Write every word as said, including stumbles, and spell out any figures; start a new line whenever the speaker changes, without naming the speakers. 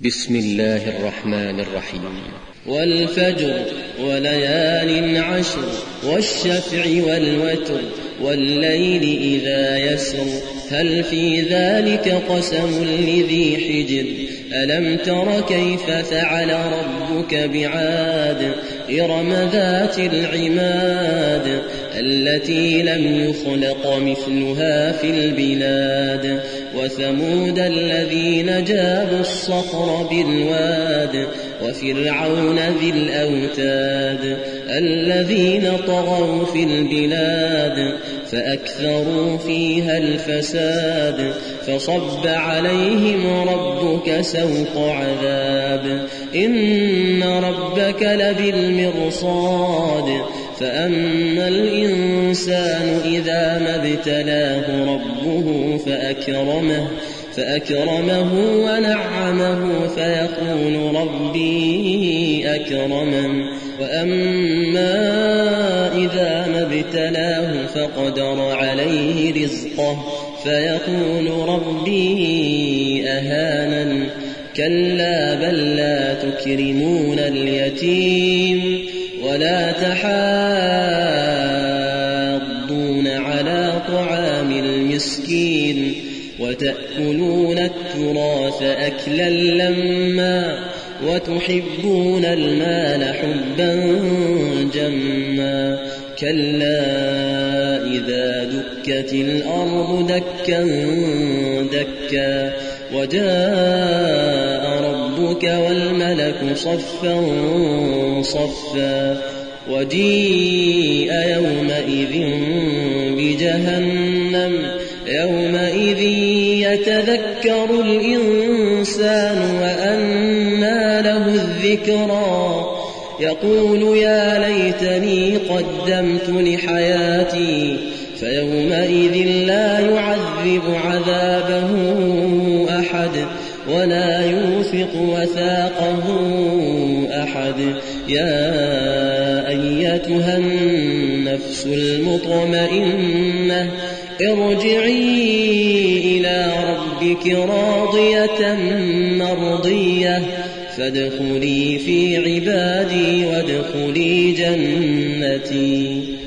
بسم الله الرحمن الرحيم.
والفجر وليال عشر والشفع والوتر والليل إذا يسر هل في ذلك قسم لذي حجر ألم تر كيف فعل ربك بعاد إرم ذات العماد التي لم يخلق مثلها في البلاد وثمود الذين جابوا الصخر بالواد وفرعون ذي الأوتاد الذين طغوا في البلاد فأكثروا فيها الفساد فصب عليهم ربك سوط عذاب إن ربك لبالمرصاد فأما الإنسان إذا ما ابتلاه ربه فأكرمه فأكرمه ونعمه فيقول ربي أكرمن وأما إذا ما ابتلاه فقدر عليه رزقه فيقول ربي أهانن كلا بل لا تكرمون اليتيم ولا تحاضون على طعام المسكين وتأكلون التراث أكلا لما وتحبون المال حبا جما كلا إذا دكت الأرض دكا دكا وجاء ربك والملك صفا صفا وجيء يومئذ بجهنم يومئذ يتذكر الإنسان وأنى له الذكرى يقول يا ليتني قدمت لحياتي فيومئذ لا يعذب عذابه أحد ولا يوثق وثاقه أحد يا أيتها النفس المطمئنة ارجعي إلى ربك راضية مرضية فادخلي في عبادي وادخلي جنتي.